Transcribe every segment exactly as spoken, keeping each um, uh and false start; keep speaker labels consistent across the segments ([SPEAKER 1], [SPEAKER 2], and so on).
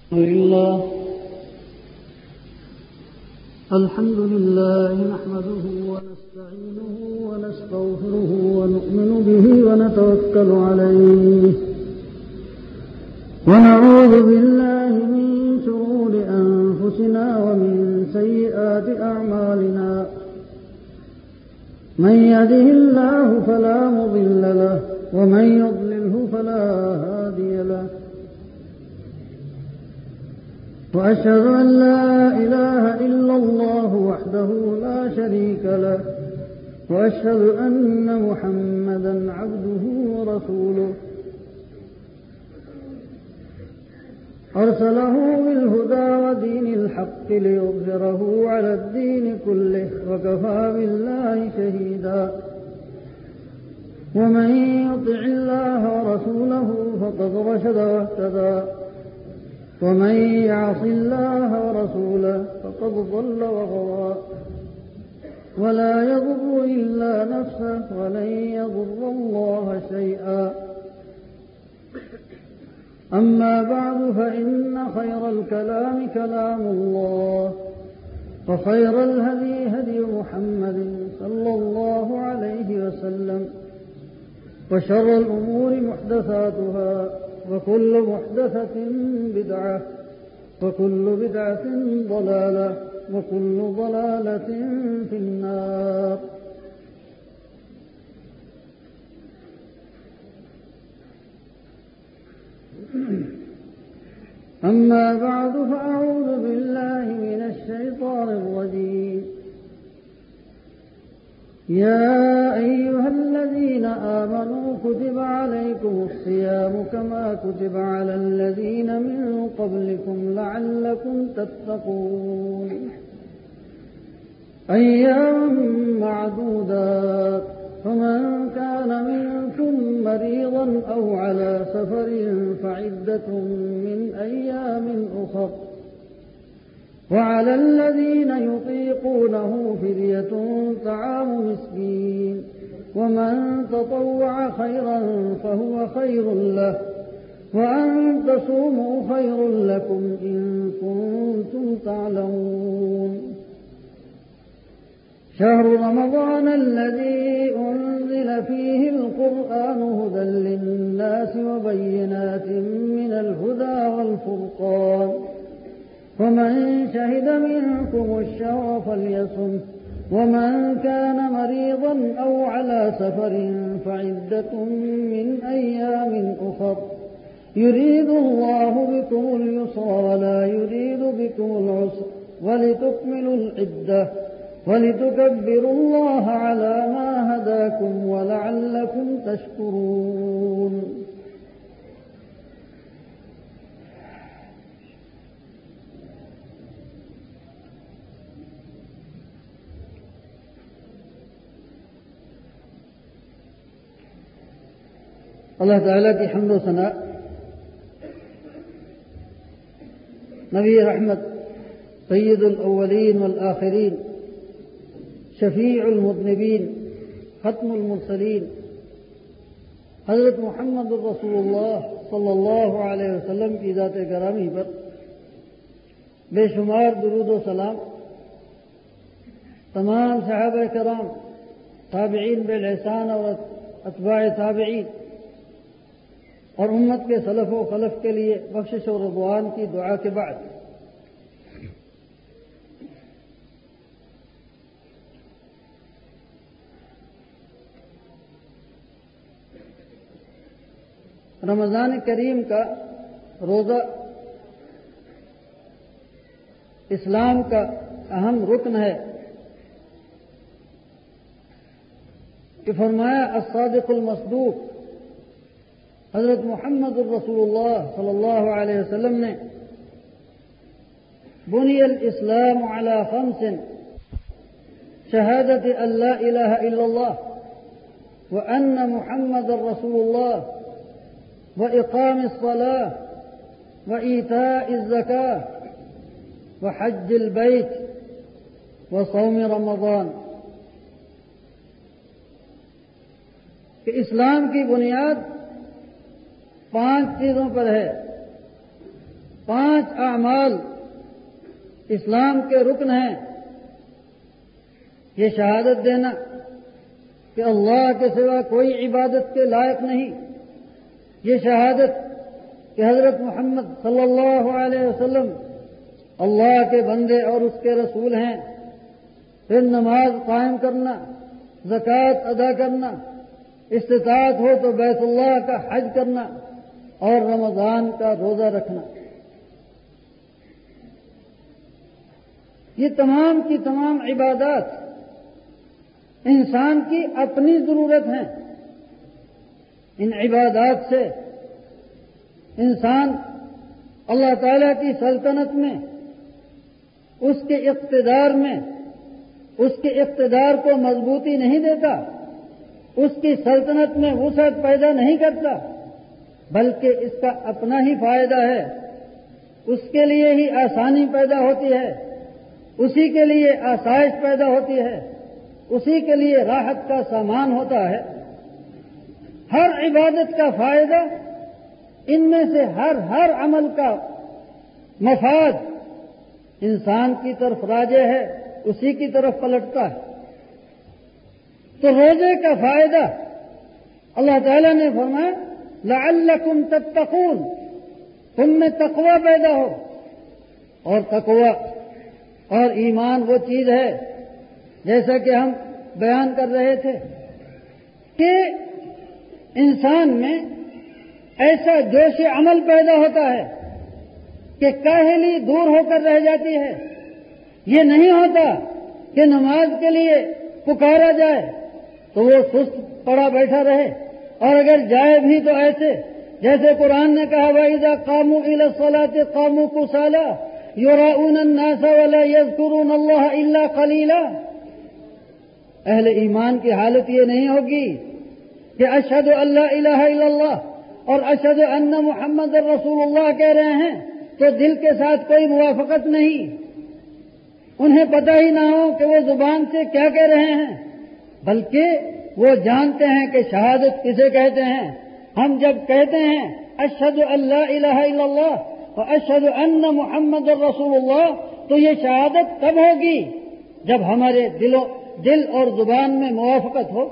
[SPEAKER 1] لله الحمد لله نحمده ونستعينه ونستغفره ونؤمن به ونتوكل عليه ونعوذ بالله من شرور أنفسنا ومن سيئات أعمالنا من يهده الله فلا مضل له ومن يضلله فلا هادي له وأشهد أن لا إله إلا الله وحده لا شريك له وأشهد أن محمدا عبده ورسوله أرسله بالهدى ودين الحق ليظهره على الدين كله وكفى بالله شهيدا ومن يطع الله ورسوله فقد رشد واهتدى ومن يعص الله ورسوله فقد ضل وغوى ولا يضر إلا نفسه ولن يضر الله شيئا أما بعد فإن خير الكلام كلام الله وخير الهدي هدي محمد صلى الله عليه وسلم وشر الأمور محدثاتها وكل محدثة بدعة وكل بدعة ضلالة وكل ضلالة في النار. أما بعد فأعوذ بالله من الشيطان الرجيم. يا أيها الذين آمنوا كتب عليكم الصيام كما كتب على الذين من قبلكم لعلكم تتقون أيام معدودات فمن كان منكم مريضا أو على سفر فعدة من أيام أخر وعلى الذين يطيقونه فدية طعام مسكين ومن تطوع خيرا فهو خير له وأن تصوموا خير لكم إن كنتم تعلمون. شهر رمضان الذي أنزل فيه القرآن هدى للناس وبينات من الهدى والفرقان فمن شهد منكم الشهر فليصم ومن كان مريضا أو على سفر فعدة من أيام أخر يريد الله بكم اليسر ولا يريد بكم العسر ولتكملوا العدة ولتكبروا الله على ما هداكم ولعلكم تشكرون. اللہ تعالیٰ کی حمد و ثنا، نبی رحمت سید الاولین والآخرین شفیع المذنبین ختم المرسلین حضرت محمد رسول اللہ صلی اللہ علیہ وسلم کی ذات گرامی پر بے شمار درود و سلام، تمام صحابہ کرام، تابعین بالاحسان اور اتباع تابعین اور امت کے سلف و خلف کے لیے بخشش و رضوان کی دعا کے بعد رمضان کریم کا روزہ اسلام کا اہم رکن ہے کہ فرمایا الصادق المصدوق حضرت محمد الرسول اللہ صلی اللہ علیہ وسلم نے بني الإسلام على خمس شهادة أن لا إله إلا الله وأن محمد رسول الله وإقام الصلاة وإيتاء الزكاة وحج البيت وصوم رمضان. کہ اسلام کی بنیاد پانچ چیزوں پر ہے. پانچ اعمال اسلام کے رکن ہیں. یہ شہادت دینا کہ اللہ کے سوا کوئی عبادت کے لائق نہیں. یہ شہادت کہ حضرت محمد صلی اللہ علیہ وسلم اللہ کے بندے اور اس کے رسول ہیں. پھر نماز قائم کرنا، زکوٰۃ ادا کرنا، استطاعت ہو تو بیت اللہ کا حج کرنا اور رمضان کا روزہ رکھنا. یہ تمام کی تمام عبادات انسان کی اپنی ضرورت ہیں. ان عبادات سے انسان اللہ تعالیٰ کی سلطنت میں، اس کے اقتدار میں، اس کے اقتدار کو مضبوطی نہیں دیتا، اس کی سلطنت میں وسعت پیدا نہیں کرتا، بلکہ اس کا اپنا ہی فائدہ ہے. اس کے لیے ہی آسانی پیدا ہوتی ہے، اسی کے لیے آسائش پیدا ہوتی ہے، اسی کے لیے راحت کا سامان ہوتا ہے. ہر عبادت کا فائدہ، ان میں سے ہر ہر عمل کا مفاد انسان کی طرف راجع ہے، اسی کی طرف پلٹتا ہے. تو روزے کا فائدہ اللہ تعالیٰ نے فرمایا لعلکم تتقون، تم میں تقوی پیدا ہو. اور تقوی اور ایمان وہ چیز ہے، جیسا کہ ہم بیان کر رہے تھے، کہ انسان میں ایسا جوش عمل پیدا ہوتا ہے کہ کاہلی دور ہو کر رہ جاتی ہے. یہ نہیں ہوتا کہ نماز کے لیے پکارا جائے تو وہ سست پڑا بیٹھا رہے، اور اگر جائے بھی تو ایسے جیسے قرآن نے کہا وَإِذَا قَامُوا إِلَى الصَّلَاةِ قَامُوا كُسَالَىٰ يُرَاءُونَ النَّاسَ وَلَا يَذْكُرُونَ اللَّهَ إِلَّا قَلِيلًا. اہل ایمان کی حالت یہ نہیں ہوگی کہ اشہد ان لا الہ الا اللہ اور اشہد ان محمد رسول اللہ کہہ رہے ہیں تو دل کے ساتھ کوئی موافقت نہیں، انہیں پتہ ہی نہ ہو کہ وہ زبان سے کیا کہہ رہے ہیں، بلکہ وہ جانتے ہیں کہ شہادت کسے کہتے ہیں. ہم جب کہتے ہیں اشہد ان لا الہ الا اللہ اور اشہد ان محمد رسول اللہ، تو یہ شہادت کب ہوگی؟ جب ہمارے دلوں دل اور زبان میں موافقت ہو.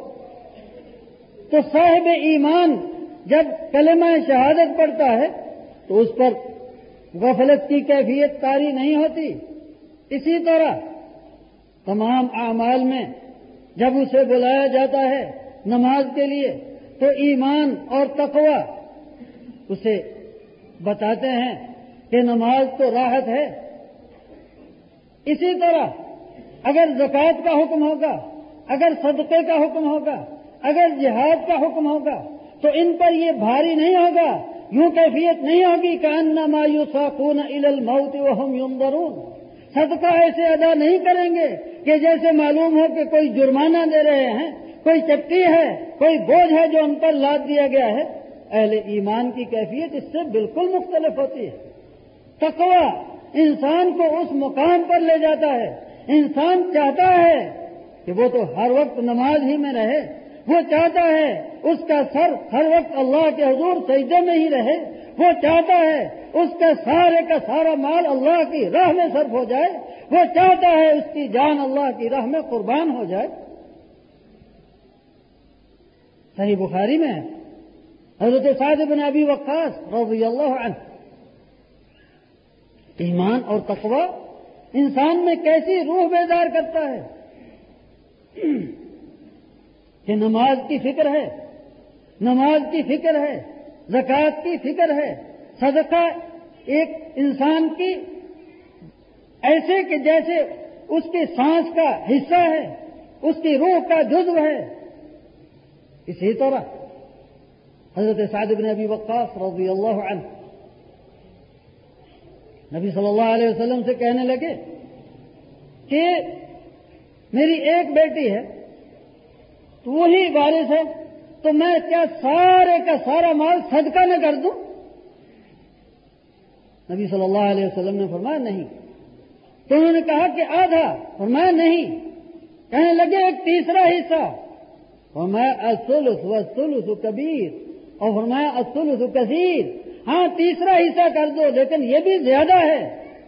[SPEAKER 1] تو صاحب ایمان جب کلمہ شہادت پڑھتا ہے تو اس پر غفلت کی کیفیت طاری نہیں ہوتی. اسی طرح تمام اعمال میں جب اسے بلایا جاتا ہے نماز کے لیے تو ایمان اور تقوی اسے بتاتے ہیں کہ نماز تو راحت ہے. اسی طرح اگر زکوٰۃ کا حکم ہوگا، اگر صدقے کا حکم ہوگا، اگر جہاد کا حکم ہوگا تو ان پر یہ بھاری نہیں ہوگا، یوں کیفیت نہیں ہوگی کأنما یساقون الی الموت وہم ینظرون. صدقہ ایسے ادا نہیں کریں گے کہ جیسے معلوم ہو کہ کوئی جرمانہ دے رہے ہیں، کوئی چٹی ہے، کوئی بوجھ ہے جو ان پر لاد دیا گیا ہے. اہل ایمان کی کیفیت اس سے بالکل مختلف ہوتی ہے. تقوی انسان کو اس مقام پر لے جاتا ہے. انسان چاہتا ہے کہ وہ تو ہر وقت نماز ہی میں رہے، وہ چاہتا ہے اس کا سر ہر وقت اللہ کے حضور سجدے میں ہی رہے، وہ چاہتا ہے اس کا سارے کا سارا مال اللہ کی راہ میں صرف ہو جائے، وہ چاہتا ہے اس کی جان اللہ کی راہ میں قربان ہو جائے. صحیح بخاری میں حضرت سعد بن ابی وقاص رضی اللہ عنہ، ایمان اور تقوی انسان میں کیسی روح بیدار کرتا ہے کہ نماز کی فکر ہے، نماز کی فکر ہے، زکوٰۃ کی فکر ہے، صدقہ ایک انسان کی ایسے کہ جیسے اس کی سانس کا حصہ ہے، اس کی روح کا جزو ہے. اسی طرح حضرت سعد بن ابی وقاص رضی اللہ عنہ نبی صلی اللہ علیہ وسلم سے کہنے لگے کہ میری ایک بیٹی ہے تو وہی وارث ہے، تو میں کیا سارے کا سارا مال صدقہ نہ کر دوں؟ نبی صلی اللہ علیہ وسلم نے فرمایا نہیں. تو انہوں نے کہا کہ آدھا، فرمایا نہیں. کہنے لگے ایک تیسرا حصہ، فرمایا الثلث والثلث کبیر، اور فرمایا الثلث کثیر، ہاں تیسرا حصہ کر دو لیکن یہ بھی زیادہ ہے.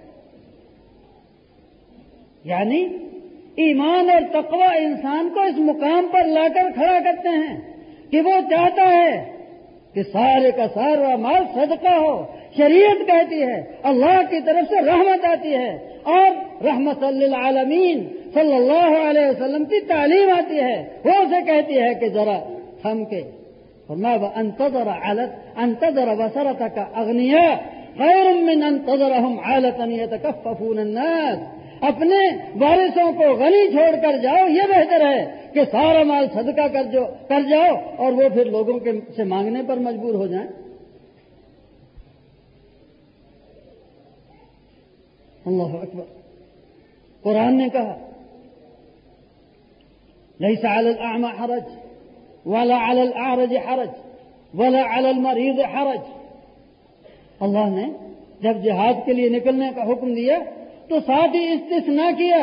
[SPEAKER 1] یعنی ایمان اور تقوی انسان کو اس مقام پر لا کر کھڑا کرتے ہیں کہ وہ چاہتا ہے کہ سارے کا سارا مال صدقہ ہو. شریعت کہتی ہے اللہ کی طرف سے رحمت آتی ہے اور رحمت للعالمین صلی اللہ علیہ وسلم کی تعلیم آتی ہے. وہ اسے کہتی ہے کہ ذرا تھم کے فرمایا انتظر عالت انتظر بصرتک اغنیاء خیر من انتظرهم عالتا یتکففون الناس. اپنے وارثوں کو غنی چھوڑ کر جاؤ یہ بہتر ہے کہ سارا مال صدقہ کر جو کر جاؤ اور وہ پھر لوگوں کے سے مانگنے پر مجبور ہو جائیں. اللہ اکبر. قرآن نے کہا لیس علی الاعمى حرج ولا علی الاعرج حرج ولا علی المریض حرج. اللہ نے جب جہاد کے لیے نکلنے کا حکم دیا تو ساتھ ہی استثناء کیا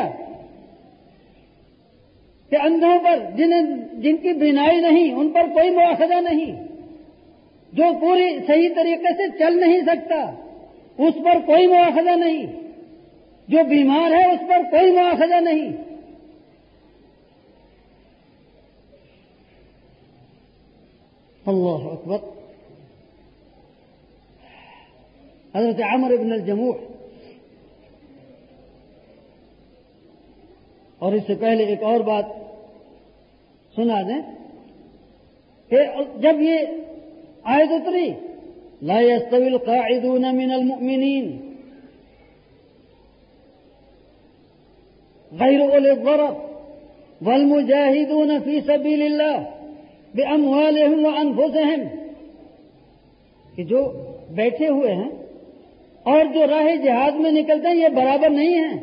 [SPEAKER 1] کہ اندھوں پر جنہیں جن کی بینائی نہیں ان پر کوئی مواخذہ نہیں، جو پوری صحیح طریقے سے چل نہیں سکتا اس پر کوئی مواخذہ نہیں، جو بیمار ہے اس پر کوئی مواخذہ نہیں. اللہ اکبر. حضرت عمرو بن الجموح اور اس سے پہلے ایک اور بات سنا دیں کہ جب یہ آیت اتری لا يستوي القاعدون من المؤمنين غير أولي الضرر والمجاهدون في سبيل الله بأموالهم وأنفسهم کہ جو بیٹھے ہوئے ہیں اور جو راہ جہاد میں نکلتے ہیں یہ برابر نہیں ہیں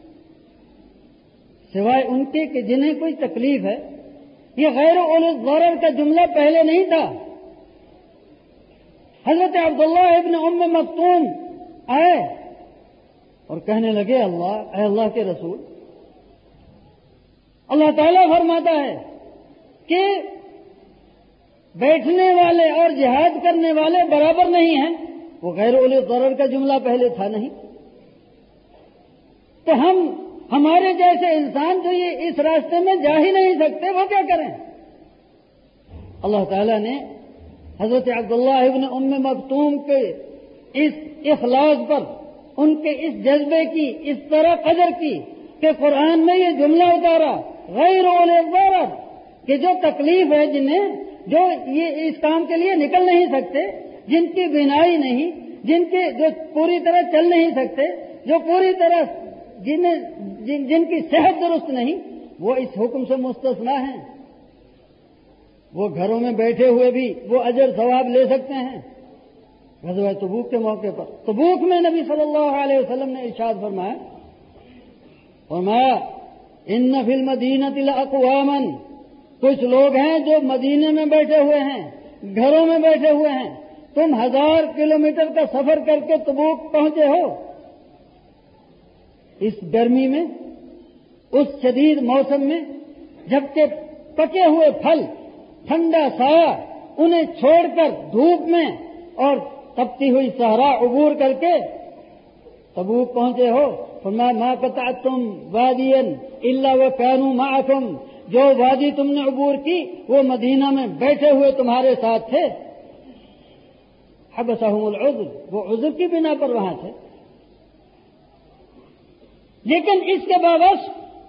[SPEAKER 1] سوائے ان کے کہ جنہیں کوئی تکلیف ہے. یہ غیر اولی الضرر کا جملہ پہلے نہیں تھا. حضرت عبداللہ ابن ام مکتوم آئے اور کہنے لگے اللہ اے اللہ کے رسول اللہ تعالیٰ فرماتا ہے کہ بیٹھنے والے اور جہاد کرنے والے برابر نہیں ہیں. وہ غیر اولی الضرر کا جملہ پہلے تھا نہیں. تو ہم ہمارے جیسے انسان جو یہ اس راستے میں جا ہی نہیں سکتے وہ کیا کریں. اللہ تعالیٰ نے حضرت عبداللہ ابن ام مکتوم کے اس اخلاص پر ان کے اس جذبے کی اس طرح قدر کی کہ قرآن میں یہ جملہ اتارا غیر اولی الضرر کہ جو تکلیف ہے جنہیں جو یہ اس کام کے لیے نکل نہیں سکتے جن کی بینائی نہیں جن کے جو پوری طرح چل نہیں سکتے جو پوری طرح جنہیں جن, جن کی صحت درست نہیں وہ اس حکم سے مستثنا ہیں. وہ گھروں میں بیٹھے ہوئے بھی وہ اجر ثواب لے سکتے ہیں. غزوہ تبوک کے موقع پر تبوک میں نبی صلی اللہ علیہ وسلم نے ارشاد فرمایا فرمایا ان فی المدینۃ لاقواما کچھ لوگ ہیں جو مدینے میں بیٹھے ہوئے ہیں گھروں میں بیٹھے ہوئے ہیں. تم ہزار کلومیٹر کا سفر کر کے تبوک پہنچے ہو اس گرمی میں اس شدید موسم میں جبکہ پکے ہوئے پھل ٹھنڈا سایہ انہیں چھوڑ کر دھوپ میں اور تپتی ہوئی صحرا عبور کر کے تبوک پہنچے ہو. فرمایا ما قطعتم وادیا الا وكانوا معكم جو وادی تم نے عبور کی وہ مدینہ میں بیٹھے ہوئے تمہارے ساتھ تھے. حبسهم العذر وہ عذر کی بنا پر وہاں تھے. لیکن اس کے باوجود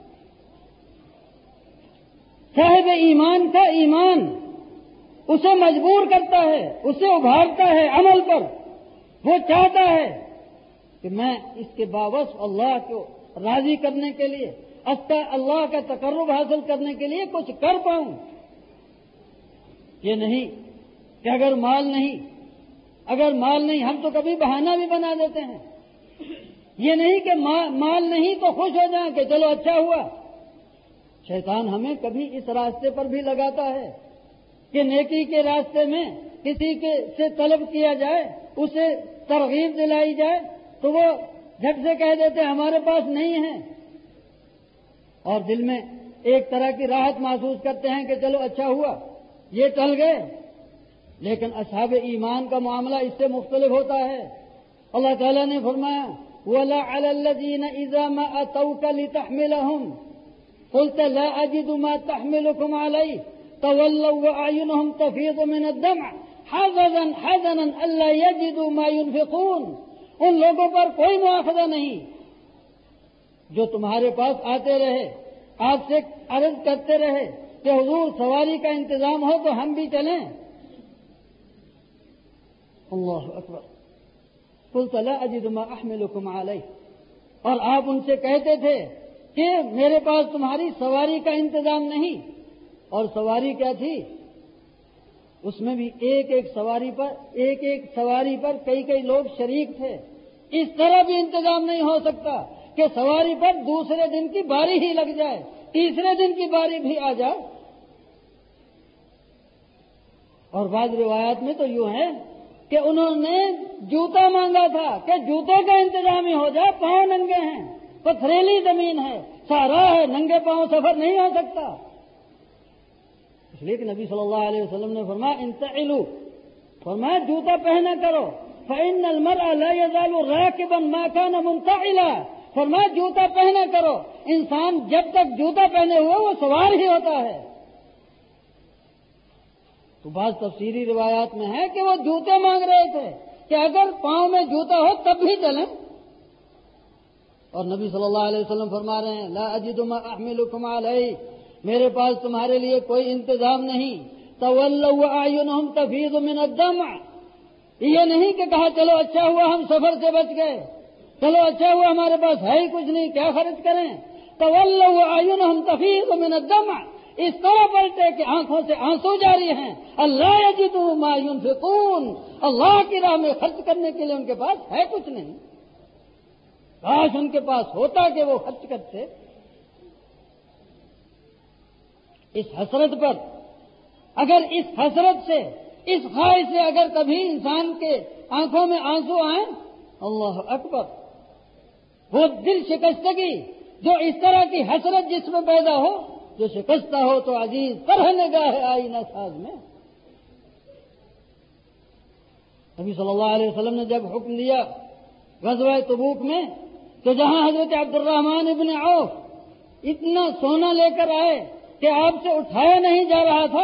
[SPEAKER 1] صاحب ایمان کا ایمان اسے مجبور کرتا ہے اسے ابھارتا ہے عمل پر. وہ چاہتا ہے کہ میں اس کے باوجود اللہ کو راضی کرنے کے لیے اللہ کا تقرب حاصل کرنے کے لیے کچھ کر پاؤں. یہ نہیں کہ اگر مال نہیں اگر مال نہیں ہم تو کبھی بہانہ بھی بنا دیتے ہیں. یہ نہیں کہ مال نہیں تو خوش ہو جائیں کہ چلو اچھا ہوا. شیطان ہمیں کبھی اس راستے پر بھی لگاتا ہے کہ نیکی کے راستے میں کسی کے سے طلب کیا جائے اسے ترغیب دلائی جائے تو وہ جھٹ سے کہہ دیتے ہمارے پاس نہیں ہے اور دل میں ایک طرح کی راحت محسوس کرتے ہیں کہ چلو اچھا ہوا یہ ٹل گئے. لیکن اصحاب ایمان کا معاملہ اس سے مختلف ہوتا ہے. اللہ تعالیٰ نے فرمایا وَلَا عَلَى الَّذِينَ إِذَا مَا أَتَوْكَ لِتَحْمِلَهُمْ قُلْتَ لَا أَجِدُ مَا تَحْمِلُكُمْ عَلَيْهِ تَوَلَّوْا وَأَعْيُنُهُمْ تَفِيضُ مِنَ الدَّمْعِ حَزَنًا حَزَنًا أَلَّا يَجِدُوا مَا يُنْفِقُونَ. ان لوگوں پر کوئی مواخذہ نہیں جو تمہارے پاس آتے رہے، آپ سے عرض کرتے رہے کہ حضور سواری کا انتظام ہو تو ہم بھی چلیں. اللہ اکبر. قلت لا اجد ما احملكم علیہ. اور آپ ان سے کہتے تھے کہ میرے پاس تمہاری سواری کا انتظام نہیں. اور سواری کیا تھی؟ اس میں بھی ایک ایک سواری پر ایک ایک سواری پر کئی کئی لوگ شریک تھے. اس طرح بھی انتظام نہیں ہو سکتا کہ سواری پر دوسرے دن کی باری ہی لگ جائے، تیسرے دن کی باری بھی آ جائے. اور بعض روایات میں تو یوں ہے کہ انہوں نے جوتا مانگا تھا کہ جوتوں کا انتظام ہی ہو جائے، پاؤں ننگے ہیں، پتھریلی زمین ہے، سارا ہے، ننگے پاؤں سفر نہیں ہو سکتا. اس لیے کہ نبی صلی اللہ علیہ وسلم نے فرمایا انتعلوا، فرمایا جوتا پہنا کرو. فإن المرء لا يزال راكبا ما كان منتعلا. فرمایا جوتا پہنا کرو. انسان جب تک جوتا پہنے ہوا وہ سوار ہی ہوتا ہے. تو بعض تفسیری روایات میں ہے کہ وہ جوتے مانگ رہے تھے کہ اگر پاؤں میں جوتا ہو تب بھی چلیں. اور نبی صلی اللہ علیہ وسلم فرما رہے ہیں لا اجد ما احملکم علیہ، میرے پاس تمہارے لیے کوئی انتظام نہیں. تولوا واعینہم تفیض من الدمع. یہ نہیں کہ کہا چلو اچھا ہوا ہم سفر سے بچ گئے، چلو اچھا ہوا ہمارے پاس ہے ہی کچھ نہیں، کیا خرچ کریں. تولوا واعینہم تفیض من الدمع. اس طرح پلٹے کہ آنکھوں سے آنسو جاری ہیں. اللہ یجدوا ما ينفقون. اللہ کی راہ میں خرچ کرنے کے لیے ان کے پاس ہے کچھ نہیں. کاش ان کے پاس ہوتا کہ وہ خرچ کرتے. اس حسرت پر، اگر اس حسرت سے، اس خواہش سے اگر کبھی انسان کے آنکھوں میں آنسو آئیں، اللہ اکبر، وہ دل شکستگی جو اس طرح کی حسرت جس میں پیدا ہو، جو شکستہ ہو تو عزیز طرح نگاہ آئینہ ساز میں. نبی صلی اللہ علیہ وسلم نے جب حکم دیا غزوہ تبوک میں تو جہاں حضرت عبد الرحمن ابن عوف اتنا سونا لے کر آئے کہ آپ سے اٹھایا نہیں جا رہا تھا،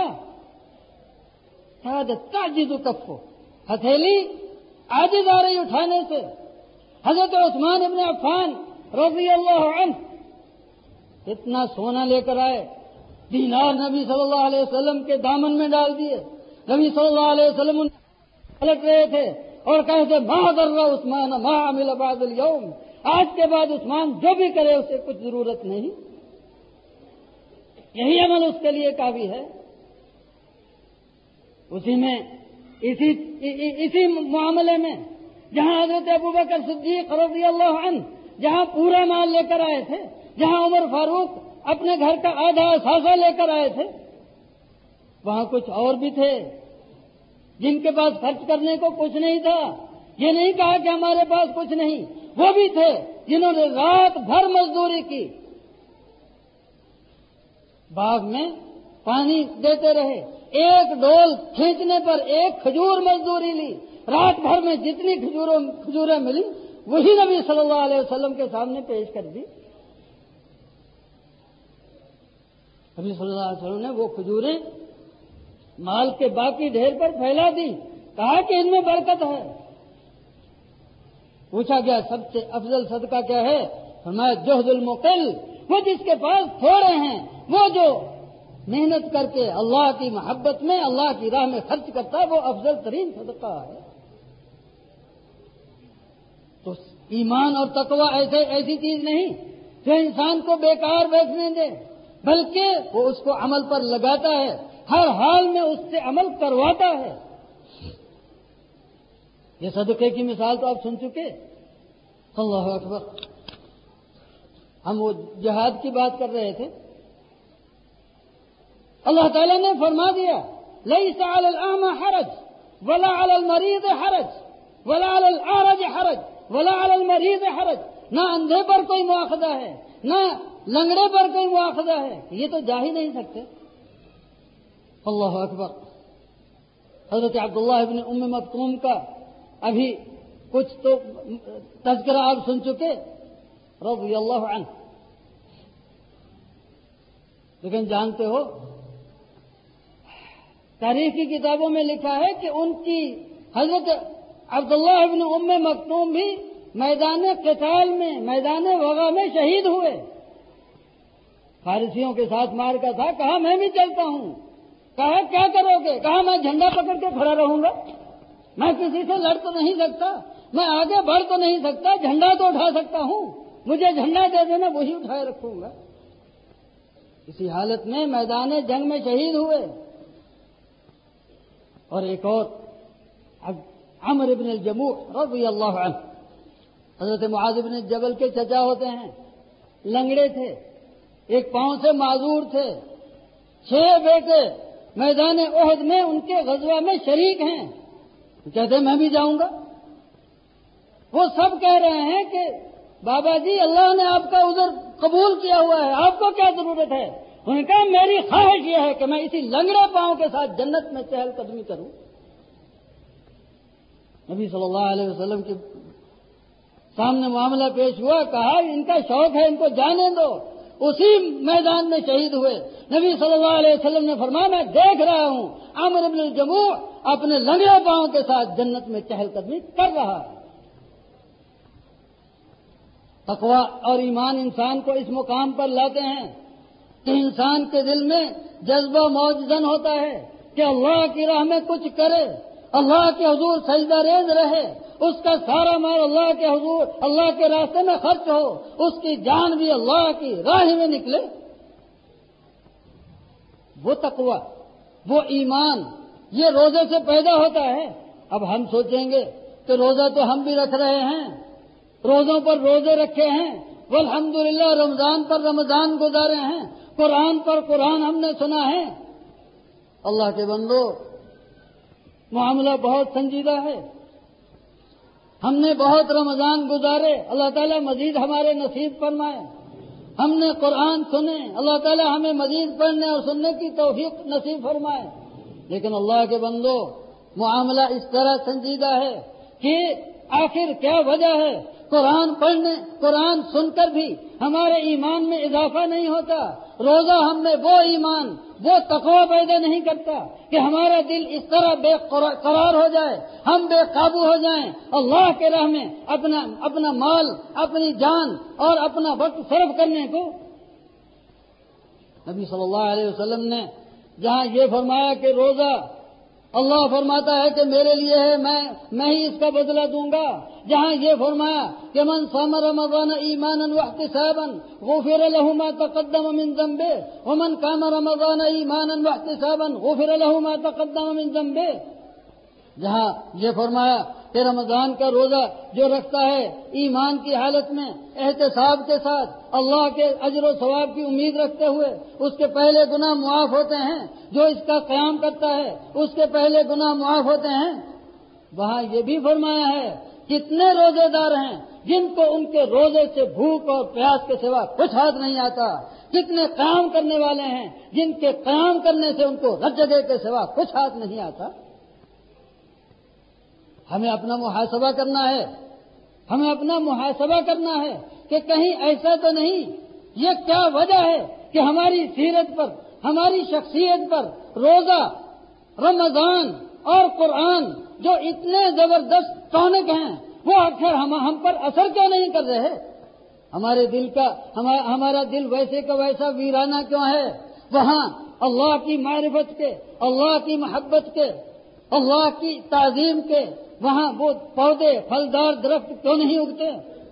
[SPEAKER 1] تعجز کفو، ہتھیلی عاجز آ رہی اٹھانے سے. حضرت عثمان ابن عفان رضی اللہ عنہ اتنا سونا لے کر آئے، دینار نبی صلی اللہ علیہ وسلم کے دامن میں ڈال دیے. نبی صلی اللہ علیہ وسلم پلٹ رہے تھے اور کہتے ما ضر عثمان ما عمل بعد اليوم. آج کے بعد عثمان جو بھی کرے اسے کچھ ضرورت نہیں، یہی عمل اس کے لیے کافی ہے. اسی میں اسی اسی معاملے میں جہاں حضرت ابوبکر صدیق رضی اللہ عنہ جہاں پورا مال لے کر آئے تھے، جہاں عمر فاروق اپنے گھر کا آدھا اثاثہ لے کر آئے تھے، وہاں کچھ اور بھی تھے جن کے پاس خرچ کرنے کو کچھ نہیں تھا. یہ نہیں کہا کہ ہمارے پاس کچھ نہیں، وہ بھی تھے جنہوں نے رات بھر مزدوری کی، باغ میں پانی دیتے رہے، ایک ڈول کھینچنے پر ایک کھجور مزدوری لی، رات بھر میں جتنی کھجوروں کھجوریں ملی وہی نبی صلی اللہ علیہ وسلم کے سامنے پیش کر دی. نبی صلی اللہ علیہ وسلم نے وہ کھجوریں مال کے باقی ڈھیر پر پھیلا دی، کہا کہ ان میں برکت ہے. پوچھا گیا سب سے افضل صدقہ کیا ہے؟ فرمایا جہد المقل، وہ جس کے پاس تھوڑے ہیں، وہ جو محنت کر کے اللہ کی محبت میں اللہ کی راہ میں خرچ کرتا ہے وہ افضل ترین صدقہ ہے. تو ایمان اور تقوی ایسے ایسی چیز نہیں جو انسان کو بیکار بیٹھنے دے، بلکہ وہ اس کو عمل پر لگاتا ہے، ہر حال میں اس سے عمل کرواتا ہے. یہ صدقے کی مثال تو آپ سن چکے. اللہ اکبر. ہم وہ جہاد کی بات کر رہے تھے. اللہ تعالیٰ نے فرما دیا لیس علی الاعمى حرج ولا علی المریض حرج ولا علی الاعرج حرج ولا علی المریض حرج. نہ اندھے پر کوئی مواخذہ ہے، نہ لنگڑے پر کوئی مواخذہ ہے، یہ تو جا ہی نہیں سکتے. اللہ اکبر. حضرت عبداللہ ابن ام مکتوم کا ابھی کچھ تو تذکرہ آپ سن چکے رضی اللہ عنہ، لیکن جانتے ہو تاریخ کی کتابوں میں لکھا ہے کہ ان کی حضرت عبداللہ ابن ام مکتوم بھی میدان قتال میں، میدان وغا میں شہید ہوئے. فارسیوں کے ساتھ مار کا تھا، کہا میں بھی چلتا ہوں. کہا کیا کرو گے؟ کہا میں جھنڈا پکڑ کے کھڑا رہوں گا، میں کسی سے لڑ تو نہیں سکتا، میں آگے بڑھ تو نہیں سکتا، جھنڈا تو اٹھا سکتا ہوں، مجھے جھنڈا دے دینا وہی اٹھائے رکھوں گا. اسی حالت میں میدان جنگ میں شہید ہوئے. اور ایک اور عمرو بن الجموح رضی اللہ عنہ، حضرت معاذ بن جبل کے چچا ہوتے ہیں، لنگڑے تھے، ایک پاؤں سے معذور تھے، چھ بیٹے میدان احد میں ان کے غزوہ میں شریک ہیں. کہتے ہیں میں بھی جاؤں گا. وہ سب کہہ رہے ہیں کہ بابا جی اللہ نے آپ کا عذر قبول کیا ہوا ہے، آپ کو کیا ضرورت ہے؟ انہوں نے کہا میری خواہش یہ ہے کہ میں اسی لنگڑے پاؤں کے ساتھ جنت میں چہل قدمی کروں. نبی صلی اللہ علیہ وسلم کے سامنے معاملہ پیش ہوا، کہا ان کا شوق ہے ان کو جانے دو. اسی میدان میں شہید ہوئے. نبی صلی اللہ علیہ وسلم نے فرمایا میں دیکھ رہا ہوں عمرو بن الجموح اپنے لنگڑے پاؤں کے ساتھ جنت میں چہل قدمی کر رہا ہے. تقویٰ اور ایمان انسان کو اس مقام پر لاتے ہیں کہ انسان کے دل میں جذبہ موجزن ہوتا ہے کہ اللہ کی راہ میں کچھ کرے، اللہ کے حضور سجدہ ریز رہے، اس کا سارا مال اللہ کے حضور اللہ کے راستے میں خرچ ہو، اس کی جان بھی اللہ کی راہ میں نکلے. وہ تقویٰ، وہ ایمان یہ روزے سے پیدا ہوتا ہے. اب ہم سوچیں گے کہ روزہ تو ہم بھی رکھ رہے ہیں، روزوں پر روزے رکھے ہیں، والحمدللہ رمضان پر رمضان گزارے ہیں، قرآن پر قرآن ہم نے سنا ہے. اللہ کے بندو معاملہ بہت سنجیدہ ہے. ہم نے بہت رمضان گزارے، اللہ تعالیٰ مزید ہمارے نصیب فرمائے. ہم نے قرآن سنے، اللہ تعالیٰ ہمیں مزید پڑھنے اور سننے کی توفیق نصیب فرمائے. لیکن اللہ کے بندو معاملہ اس طرح سنجیدہ ہے کہ آخر کیا وجہ ہے قرآن پڑھنے قرآن سن کر بھی ہمارے ایمان میں اضافہ نہیں ہوتا. روزہ ہم میں وہ ایمان وہ تقویٰ پیدا نہیں کرتا کہ ہمارا دل اس طرح بے قرار ہو جائے، ہم بے قابو ہو جائیں اللہ کے راہ میں اپنا اپنا مال، اپنی جان اور اپنا وقت صرف کرنے کو. نبی صلی اللہ علیہ وسلم نے جہاں یہ فرمایا کہ روزہ اللہ فرماتا ہے کہ میرے لیے ہے، میں میں ہی اس کا بدلہ دوں گا، جہاں یہ فرمایا کہ من صام رمضان ایمانا واحتسابا غفر له ما تقدم من ذنبه ومن قام رمضان ایمانا واحتسابا غفر له ما تقدم من ذنبه، جہاں یہ فرمایا کہ رمضان کا روزہ جو رکھتا ہے ایمان کی حالت میں احتساب کے ساتھ اللہ کے اجر و ثواب کی امید رکھتے ہوئے اس کے پہلے گناہ معاف ہوتے ہیں، جو اس کا قیام کرتا ہے اس کے پہلے گناہ معاف ہوتے ہیں. وہاں یہ بھی فرمایا ہے کتنے روزے دار ہیں جن کو ان کے روزے سے بھوک اور پیاس کے سوا کچھ ہاتھ نہیں آتا، کتنے قیام کرنے والے ہیں جن کے قیام کرنے سے ان کو رجدے کے سوا کچھ ہاتھ نہیں آتا. ہمیں اپنا محاسبہ کرنا ہے، ہمیں اپنا محاسبہ کرنا ہے کہ کہیں ایسا تو نہیں، یہ کیا وجہ ہے کہ ہماری سیرت پر، ہماری شخصیت پر روزہ، رمضان اور قرآن جو اتنے زبردست ٹونک ہیں وہ آخر ہم ہم پر اثر کیوں نہیں کر رہے؟ ہمارے دل کا ہمارا دل ویسے کا ویسا ویرانہ کیوں ہے؟ وہاں اللہ کی معرفت کے، اللہ کی محبت کے، اللہ کی تعظیم کے وہاں وہ پودے پھلدار درخت کیوں نہیں اگتے؟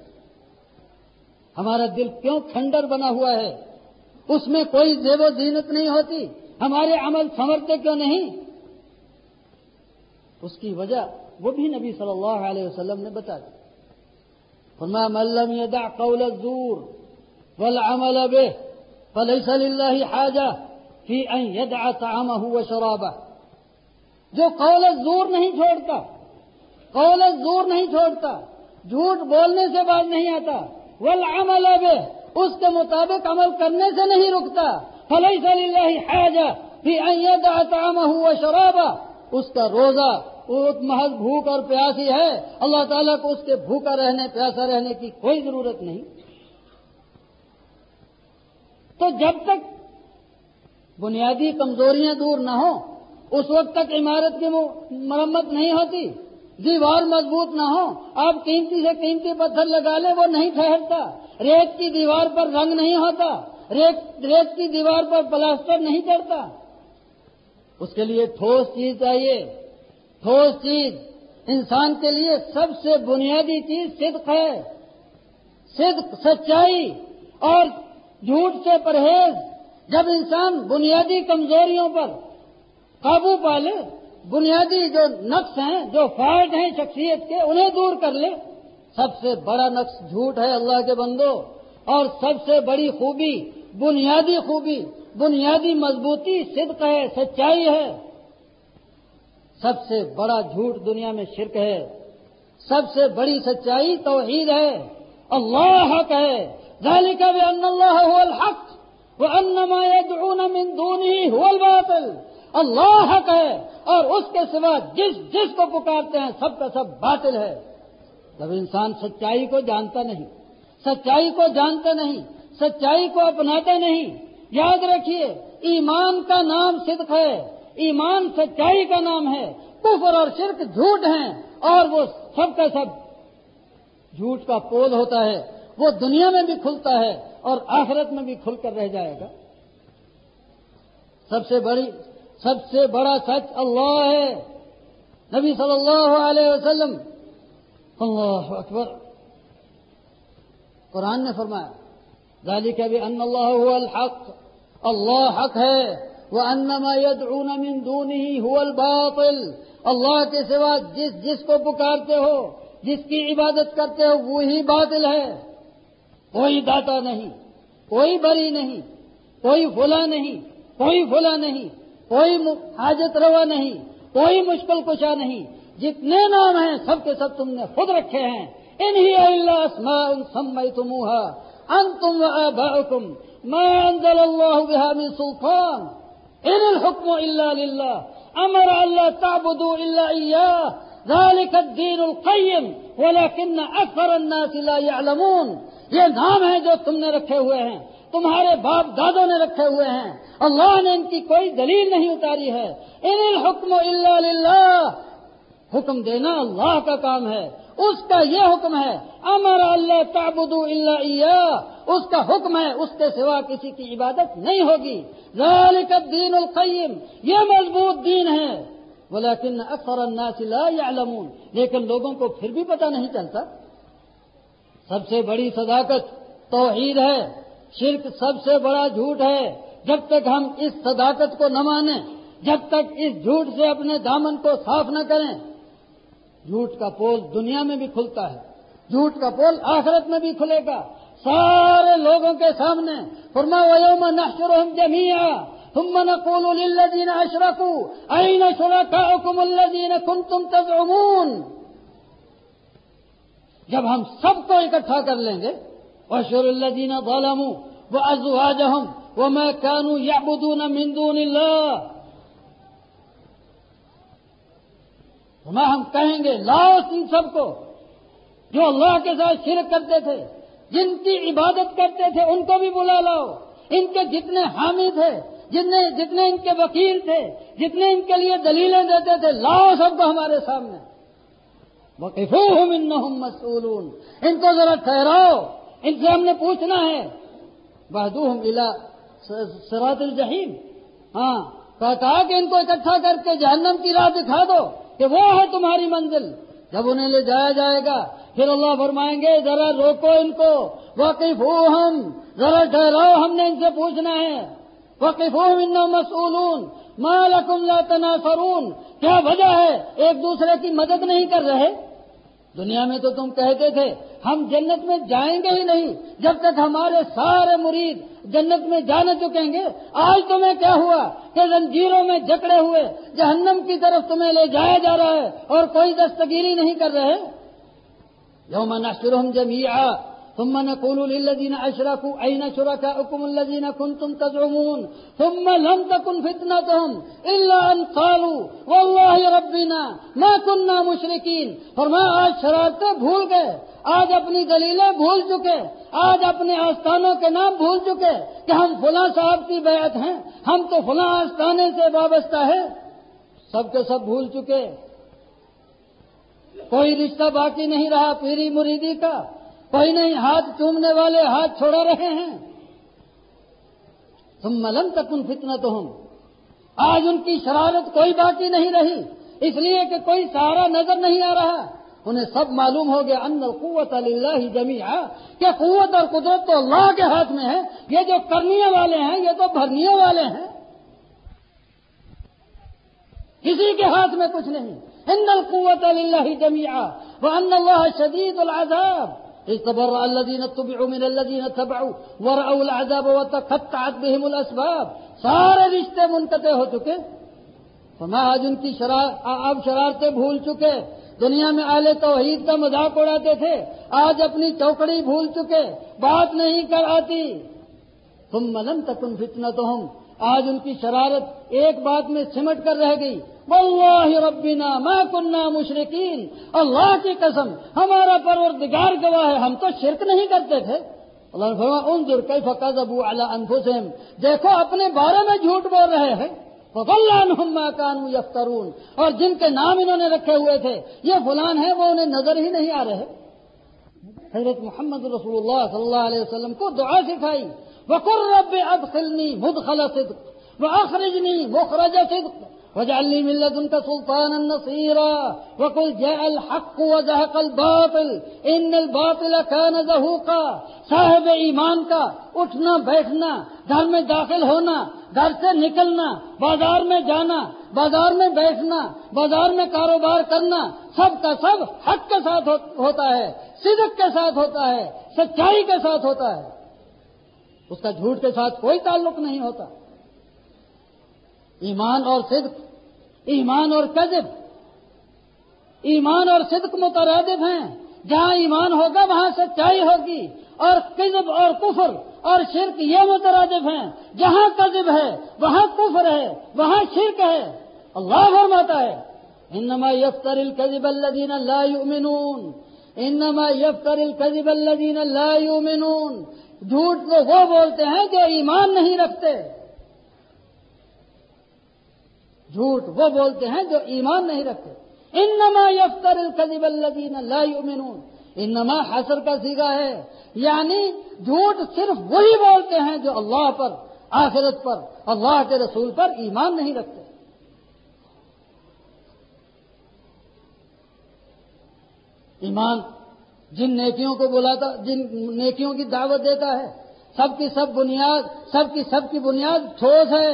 [SPEAKER 1] ہمارا دل کیوں کھنڈر بنا ہوا ہے؟ اس میں کوئی زیب و زینت نہیں ہوتی، ہمارے عمل سنورتے کیوں نہیں؟ اس کی وجہ وہ بھی نبی صلی اللہ علیہ وسلم نے بتا دی. فرمایا من لم يدع قول الزور والعمل به فليس لله حاجة في ان يدع طعامه وشرابه. جو قول الزور نہیں چھوڑتا، قول الزور نہیں چھوڑتا، جھوٹ بولنے سے باز نہیں آتا، والعمل به اس کے مطابق عمل کرنے سے نہیں رکتا، فليس لله حاجة في ان يدع طعامه وشرابه اس کا روزہ وہ محض بھوک اور پیاسی ہے، اللہ تعالیٰ کو اس کے بھوکا رہنے پیاسا رہنے کی کوئی ضرورت نہیں۔ تو جب تک بنیادی کمزوریاں دور نہ ہوں اس وقت تک عمارت کی مرمت نہیں ہوتی، دیوار مضبوط نہ ہو، آپ قیمتی سے قیمتی پتھر لگا لیں وہ نہیں ٹھہرتا، ریت کی دیوار پر رنگ نہیں ہوتا، ریت ریت کی دیوار پر پلاسٹر نہیں چڑھتا، اس کے لیے ٹھوس چیز چاہیے۔ ٹھوس چیز انسان کے لیے سب سے بنیادی چیز صدق ہے، صدق سچائی اور جھوٹ سے پرہیز۔ جب انسان بنیادی کمزوریوں پر قابو پا لے، بنیادی جو نقص ہیں جو فالٹ ہیں شخصیت کے انہیں دور کر لے، سب سے بڑا نقص جھوٹ ہے اللہ کے بندو، اور سب سے بڑی خوبی بنیادی خوبی بنیادی مضبوطی صدق ہے، سچائی ہے۔ سب سے بڑا جھوٹ دنیا میں شرک ہے، سب سے بڑی سچائی توحید ہے، اللہ حق ہے۔ ذالک بأن اللہ هو الحق وأن ما يدعون من دونه هو الباطل۔ اللہ حق ہے اور اس کے سوا جس جس کو پکارتے ہیں سب کا سب باطل ہے۔ جب انسان سچائی کو جانتا نہیں، سچائی کو جانتا نہیں، سچائی کو اپناتا نہیں، یاد رکھیے ایمان کا نام صدق ہے، ایمان سچائی کا نام ہے، کفر اور شرک جھوٹ ہیں اور وہ سب کا سب جھوٹ کا پول ہوتا ہے، وہ دنیا میں بھی کھلتا ہے اور آخرت میں بھی کھل کر رہ جائے گا۔ سب سے بڑی سب سے بڑا سچ اللہ ہے۔ نبی صلی اللہ علیہ وسلم اللہ اکبر قرآن نے فرمایا ذالک بأن اللہ هو الحق، اللہ حق ہے، وأن ما يدعون من دونه هو الباطل، اللہ کے سوا جس جس کو پکارتے ہو، جس کی عبادت کرتے ہو وہی باطل ہے۔ کوئی داتا نہیں، کوئی بری نہیں، کوئی فلاں نہیں، کوئی فلاں نہیں، کوئی حاجت روا نہیں، کوئی مشکل کشا نہیں، جتنے نام ہیں سب کے سب تم نے خود رکھے ہیں۔ ان ہی الا اسماء سمیتموها انتم وآباؤکم ما انزل اللہ بها من سلطان ان الحکم الا للہ امر الا تعبدوا الا ایاہ ذلک الدین القیم ولکن اکثر الناس لا یعلمون۔ یہ نام ہیں جو تم نے رکھے ہوئے ہیں، تمہارے باپ دادوں نے رکھے ہوئے ہیں، اللہ نے ان کی کوئی دلیل نہیں اتاری ہے۔ ان الحکم الا للہ، حکم دینا اللہ کا کام ہے، اس کا یہ حکم ہے، امر اللہ تعبدوا الا ایاہ، اس کا حکم ہے اس کے سوا کسی کی عبادت نہیں ہوگی۔ ذالک الدین القیم، یہ مضبوط دین ہے، ولیکن اکثر الناس لا یعلمون، لیکن لوگوں کو پھر بھی پتہ نہیں چلتا۔ سب سے بڑی صداقت توحید ہے، شرک سب سے بڑا جھوٹ ہے۔ جب تک ہم اس صداقت کو نہ مانیں، جب تک اس جھوٹ سے اپنے دامن کو صاف نہ کریں، جھوٹ کا پول دنیا میں بھی کھلتا ہے، جھوٹ کا پول آخرت میں بھی کھلے گا، سارے لوگوں کے سامنے۔ فرمایا وَيَوْمَ نَحْشُرُهُمْ جَمِيعًا ثُمَّ نَقُولُ لِلَّذِينَ أَشْرَكُوا أَيْنَ شُرَكَاؤُكُمُ الَّذِينَ كُنتُمْ تَزْعُمُونَ۔ جب ہم سب کو اکٹھا کر لیں گے، وَاحْشُرُوا الَّذِينَ ظَلَمُوا وَأَزْوَاجَهُمْ وَمَا كَانُوا يَعْبُدُونَ مِن دُونِ اللَّهِ، ہمیں ہم کہیں گے لاؤ ان سب کو جو اللہ کے ساتھ شرک کرتے تھے، جن کی عبادت کرتے تھے ان کو بھی بلا لاؤ، ان کے جتنے حامی تھے، جتنے جتنے ان کے وکیل تھے، جتنے ان کے لیے دلیلیں دیتے تھے، لاؤ سب کو ہمارے سامنے۔ وقفوہم انہم مسئولون، ان کو ذرا ٹھہراؤ، ان سے ہم نے پوچھنا ہے۔ وہدوہم الی صراط الجحیم، ہاں کہا کہ ان کو اکٹھا کر کے جہنم کی راہ دکھا دو کہ وہ ہے تمہاری منزل۔ جب انہیں لے جایا جائے گا پھر اللہ فرمائیں گے ذرا روکو ان کو، وقفوہم، ذرا ٹھہراؤ، ہم نے ان سے پوچھنا ہے۔ وقفوہم انہم مسئولون ما لکم لا تناصرون، کیا وجہ ہے ایک دوسرے کی مدد نہیں کر رہے؟ دنیا میں تو تم کہتے تھے ہم جنت میں جائیں گے ہی نہیں جب تک ہمارے سارے مرید جنت میں جا نہ چکیں گے۔ آج تمہیں کیا ہوا کہ زنجیروں میں جکڑے ہوئے جہنم کی طرف تمہیں لے جایا جا رہا ہے اور کوئی دستگیری نہیں کر رہے؟ یوم نحشرہم جمیعا ثم نقول للذين اشركوا اين شركاؤكم الذين كنتم تزعمون ثم لم تكن فتنتهم الا ان قالوا والله ربنا ما كنا مشركين. فرمایا آج شرارتیں بھول گئے، آج اپنی دلیلیں بھول چکے، آج اپنے آستانوں کے نام بھول چکے کہ ہم فلاں صاحب کی بیعت ہیں، ہم تو فلاں آستانے سے وابستہ ہے. سب کے سب بھول چکے، کوئی رشتہ باقی نہیں رہا پیری مریدی کا، کوئی نہیں، ہاتھ چومنے والے ہاتھ چھوڑا رہے ہیں. ثم لم تکن فتنتهم، آج ان کی شرارت کوئی باقی نہیں رہی، اس لیے کہ کوئی سہارا نظر نہیں آ رہا. انہیں سب معلوم ہو گیا ان القوت للہ جمیعا، کہ قوت اور قدرت تو اللہ کے ہاتھ میں ہے، یہ جو کرنے والے ہیں یہ تو بھرنے والے ہیں، کسی کے ہاتھ میں کچھ نہیں. ان القوت للہ جمیعا وان اللہ شدید العذاب. استبرأ الذين اتبعوا من الذين اتبعوا ورأوا العذاب وتقطعت بهم الاسباب. سارے رشتے منقطع ہو چکے. فما آج ان کی شرار اب شرارتیں بھول چکے. دنیا میں اہل توحید کا مذاق اڑاتے تھے، آج اپنی چوکڑی بھول چکے، بات نہیں کر آتی. ثم لم تكن فتنتهم، آج ان کی شرارت ایک بات میں سمٹ کر رہ گئی. واللہ ربنا ما كنا مشرکین، اللہ کی قسم ہمارا پروردگار گواہ ہے ہم تو شرک نہیں کرتے تھے. اللہ نے فرمایا انظر کیف کذبوا علی انفسہم، دیکھو اپنے بارے میں جھوٹ بول رہے ہیں. وضل عنہم ما كانوا یفترون، اور جن کے نام انہوں نے رکھے ہوئے تھے یہ فلان ہے، وہ انہیں نظر ہی نہیں آ رہے. حضرت محمد رسول اللہ صلی اللہ علیہ وسلم کو دعا سکھائی، وقل رب ادخلنی مدخل صدق واخرجنی مخرج صدق واجعل لي من لدنك سلطانا نصيرا وقل جاء الحق وزهق الباطل ان الباطل كان زهوقا. صاحب ایمان کا اٹھنا بیٹھنا، گھر میں داخل ہونا، گھر سے نکلنا، بازار میں جانا، بازار میں بیٹھنا، بازار میں کاروبار کرنا، سب کا سب حق کے ساتھ ہوتا ہے، صدق کے ساتھ ہوتا ہے، سچائی کے ساتھ ہوتا ہے، اس کا جھوٹ کے ساتھ کوئی تعلق نہیں ہوتا. ایمان اور صدق، ایمان اور کذب، ایمان اور صدق مترادف ہیں. جہاں ایمان ہوگا وہاں سچائی ہوگی، اور کذب اور کفر اور شرک یہ مترادف ہیں. جہاں کذب ہے وہاں کفر ہے، وہاں شرک ہے. اللہ فرماتا ہے انما یفتر الکذب الذین لا یؤمنون، انما یفتر الکذب الذین لا یؤمنون. جھوٹ تو وہ بولتے ہیں جو ایمان نہیں رکھتے، جھوٹ وہ بولتے ہیں جو ایمان نہیں رکھتے. انما یفتر الکذب الذین لا یؤمنون، انما حصر کا صیغہ ہے، یعنی جھوٹ صرف وہی بولتے ہیں جو اللہ پر، آخرت پر، اللہ کے رسول پر ایمان نہیں رکھتے. ایمان جن نیکیوں کو بلاتا، جن نیکیوں کی دعوت دیتا ہے، سب کی سب بنیاد، سب کی سب کی بنیاد ٹھوس ہے.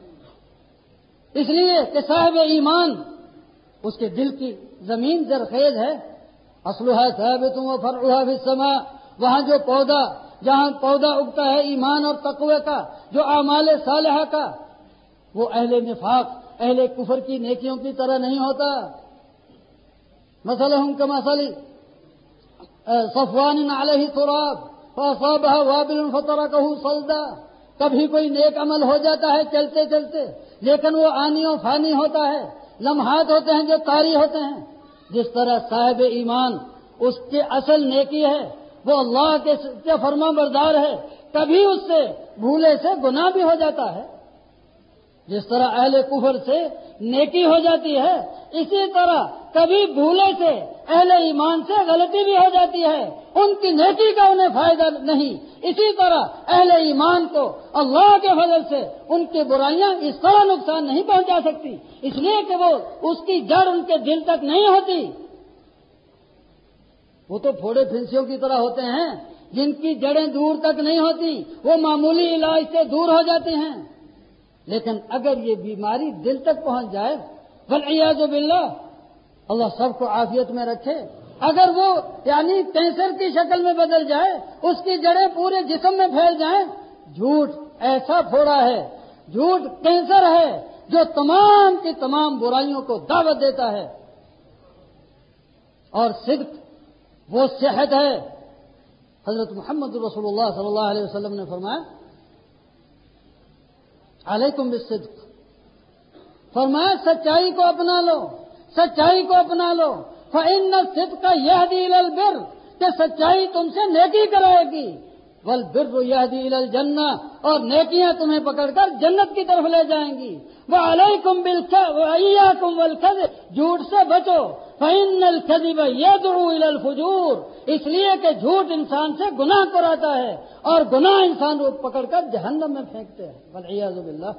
[SPEAKER 1] اس لیے کہ صاحب ایمان اس کے دل کی زمین زرخیز ہے. اصلها ثابت وفرعها في السماء، وہاں جو پودا، جہاں پودا اگتا ہے ایمان اور تقوی کا، جو اعمال صالحہ کا، وہ اہل نفاق، اہل کفر کی نیکیوں کی طرح نہیں ہوتا. مثلهم كمثل صفوان علیہ تراب فاصابها وابل فتركه صلدا. کبھی کوئی نیک عمل ہو جاتا ہے چلتے چلتے، لیکن وہ آنی و فانی ہوتا ہے، لمحات ہوتے ہیں جو طاری ہوتے ہیں. جس طرح صاحب ایمان اس کے اصل نیکی ہے، وہ اللہ کے فرما بردار ہے، کبھی اس سے بھولے سے گناہ بھی ہو جاتا ہے. جس طرح اہل کفر سے نیکی ہو جاتی ہے، اسی طرح کبھی بھولے سے اہل ایمان سے غلطی بھی ہو جاتی ہے، ان کی نیکی کا انہیں فائدہ نہیں. اسی طرح اہل ایمان کو اللہ کے فضل سے ان کی برائیاں اس طرح نقصان نہیں پہنچا سکتی، اس لیے کہ وہ اس کی جڑ ان کے دل تک نہیں ہوتی. وہ تو پھوڑے پھنسیوں کی طرح ہوتے ہیں جن کی جڑیں دور تک نہیں ہوتی، وہ معمولی علاج سے دور ہو جاتے ہیں. لیکن اگر یہ بیماری دل تک پہنچ جائے، والعیاذ باللہ، اللہ سب کو عافیت میں رکھے، اگر وہ یعنی کینسر کی شکل میں بدل جائے، اس کی جڑیں پورے جسم میں پھیل جائیں، جھوٹ ایسا پھوڑا ہے، جھوٹ کینسر ہے جو تمام کی تمام برائیوں کو دعوت دیتا ہے. اور صدق وہ صحت ہے، حضرت محمد رسول اللہ صلی اللہ علیہ وسلم نے فرمایا علیکم بالصدق، فرمایا سچائی کو اپنا لو، سچائی کو اپنا لو، فإن الصدق يهدي إلى البر، کہ سچائی تم سے نیکی کرائے گی، والبر يهدي إلى الجنة، اور نیکیاں تمہیں پکڑ کر جنت کی طرف لے جائیں گی، وعلیکم بالکذب وإياكم والكذب، جھوٹ سے بچو، فإن الكذب يدعو إلى الفجور، اس لیے کہ جھوٹ انسان سے گناہ کراتا ہے اور گناہ انسان کو پکڑ کر جہنم میں پھینکتے ہیں، والعیاذ باللہ۔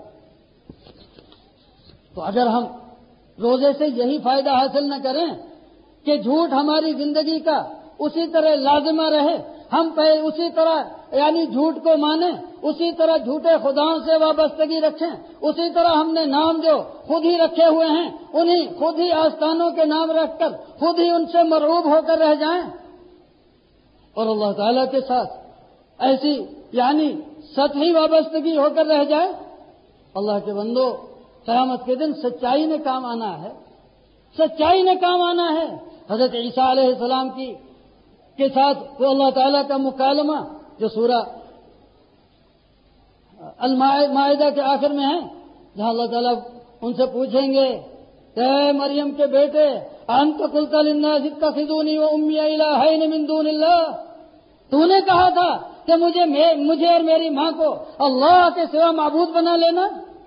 [SPEAKER 1] تو اگر ہم روزے سے یہی فائدہ حاصل نہ کریں کہ جھوٹ ہماری زندگی کا اسی طرح لازمہ رہے، ہم پہ اسی طرح یعنی جھوٹ کو مانیں، اسی طرح جھوٹے خداؤں سے وابستگی رکھیں، اسی طرح ہم نے نام جو خود ہی رکھے ہوئے ہیں انہیں خود ہی آستانوں کے نام رکھ کر خود ہی ان سے مرعوب ہو کر رہ جائیں، اور اللہ تعالیٰ کے ساتھ ایسی یعنی سطحی وابستگی ہو کر رہ جائے۔ اللہ کے بندو، قیامت کے دن سچائی نے کام آنا ہے، سچائی نے کام آنا ہے۔ حضرت عیسیٰ علیہ السلام کی کے ساتھ وہ اللہ تعالیٰ کا مکالمہ جو سورہ المائدہ کے آخر میں ہے، جہاں اللہ تعالیٰ ان سے پوچھیں گے اے مریم کے بیٹے انت قلت للناس اتخذونی وامی الہین من دون اللہ، تو نے کہا تھا کہ مجھے مجھے اور میری ماں کو اللہ کے سوا معبود بنا لینا۔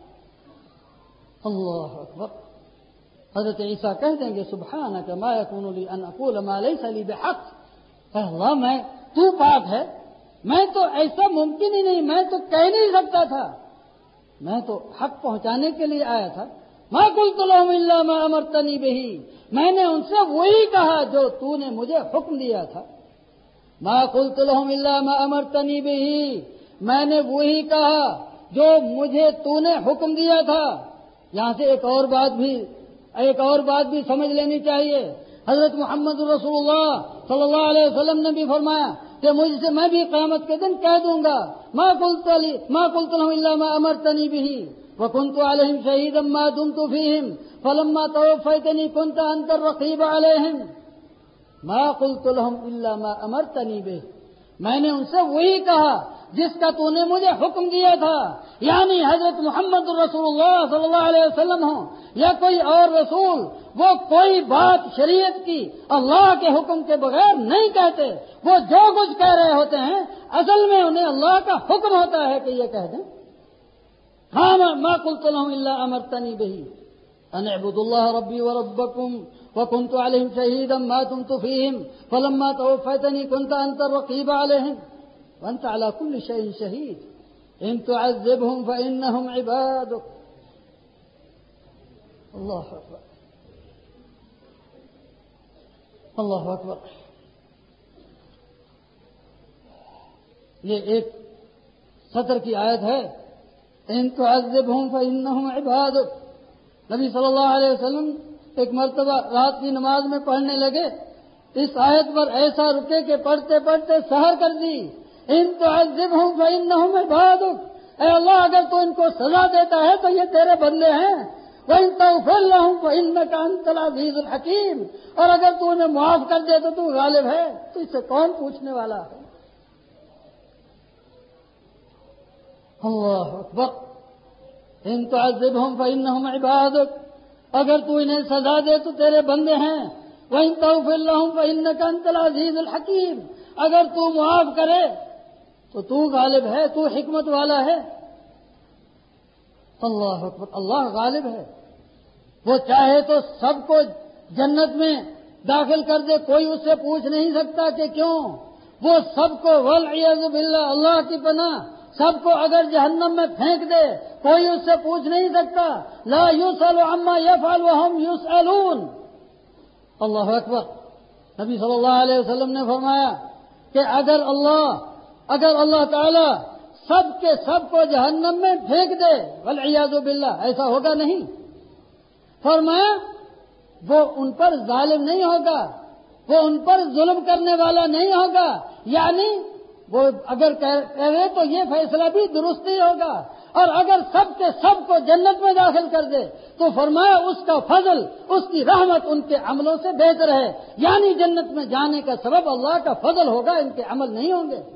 [SPEAKER 1] اللہ اکبر۔ حضرت عیسیٰ کہہ دیں گے سبحانک ما یکون لی ان اقول ما لیس لی بحق، اے اللہ میں تو پاک ہے، میں تو ایسا ممکن ہی نہیں، میں تو کہہ نہیں سکتا تھا، میں تو حق پہنچانے کے لیے آیا تھا۔ ما قلت لهم الا ما امرتنی بہ، میں نے ان سے وہی کہا جو تو نے مجھے حکم دیا تھا۔ ما قلت لهم الا ما امرتنی بہ، میں نے وہی کہا جو مجھے تو نے حکم دیا تھا۔ یہاں سے ایک اور بات بھی ایک اور بات بھی سمجھ لینی چاہیے۔ حضرت محمد رسول اللہ صلی اللہ علیہ وسلم نے بھی فرمایا کہ مجھ سے میں بھی قیامت کے دن کہہ دوں گا ما قلت لی ما قلت لهم الا ما امرتنی بہ وكنت عليهم شهيدا ما دمت فيهم فلما توفيتني كنت انت الرقيب عليهم، ما قلت لهم الا ما امرتنی بہ، میں نے ان سے وہی کہا جس کا تو نے مجھے حکم دیا تھا، یعنی حضرت محمد رسول اللہ صلی اللہ علیہ وسلم ہوں یا کوئی اور رسول، وہ کوئی بات شریعت کی اللہ کے حکم کے بغیر نہیں کہتے، وہ جو کچھ کہہ رہے ہوتے ہیں اصل میں انہیں اللہ کا حکم ہوتا ہے کہ یہ کہہ دیں۔ ہاں ما قلت لهم الا امرتنی بہ ان اعبدوا الله ربي وربكم وكنت عليهم شهيدا ما دمت فيهم فلما توفيتني كنت انت الرقيب عليهم وانت على كل شيء شهيد ان تعذبهم فانهم عبادك۔ اللہ اکبر، اللہ اکبر۔ یہ ایک سطر کی آیت ہے، ان تعذبهم فانهم عبادك۔ نبی صلی اللہ علیہ وسلم ایک مرتبہ رات کی نماز میں پڑھنے لگے، اس آیت پر ایسا رکے کہ پڑھتے پڑھتے سحر کر دی، ان تعذبهم فانهم عبادك، اے اللہ اگر تو ان کو سزا دیتا ہے تو یہ تیرے بندے ہیں، وَإِن تَغْفِرْ لَهُمْ فَإِنَّكَ أَنْتَ الْعَزِيزُ الْحَكِيمُ، اور اگر تو انہیں معاف کر دے تو تو غالب ہے، تو اس سے کون پوچھنے والا ہے۔ اللہ اکبر۔ ان تعذبهم فإنهم عبادك، اگر تو انہیں سزا دے تو تیرے بندے ہیں، وَإِن تَغْفِرْ لَهُمْ فَإِنَّكَ أَنْتَ الْعَزِيزُ الْحَكِيمُ، اگر تو معاف کرے تو تو غالب ہے، تو حکمت والا ہے۔ اللہ اکبر، اللہ غالب ہے، وہ چاہے تو سب کو جنت میں داخل کر دے، کوئی اس سے پوچھ نہیں سکتا کہ کیوں، وہ سب کو والعیاذ باللہ اللہ کی پناہ سب کو اگر جہنم میں پھینک دے کوئی اس سے پوچھ نہیں سکتا، لا یسأل عما یفعل وهم یسألون۔ اللہ اکبر۔ نبی صلی اللہ علیہ وسلم نے فرمایا کہ اگر اللہ اگر اللہ تعالی سب کے سب کو جہنم میں پھینک دے، والعیاذ باللہ ایسا ہوگا نہیں، فرمایا وہ ان پر ظالم نہیں ہوگا، وہ ان پر ظلم کرنے والا نہیں ہوگا، یعنی وہ اگر کہے تو یہ فیصلہ بھی درست ہی ہوگا، اور اگر سب کے سب کو جنت میں داخل کر دے تو فرمایا اس کا فضل، اس کی رحمت ان کے عملوں سے بہتر ہے، یعنی جنت میں جانے کا سبب اللہ کا فضل ہوگا، ان کے عمل نہیں ہوں گے۔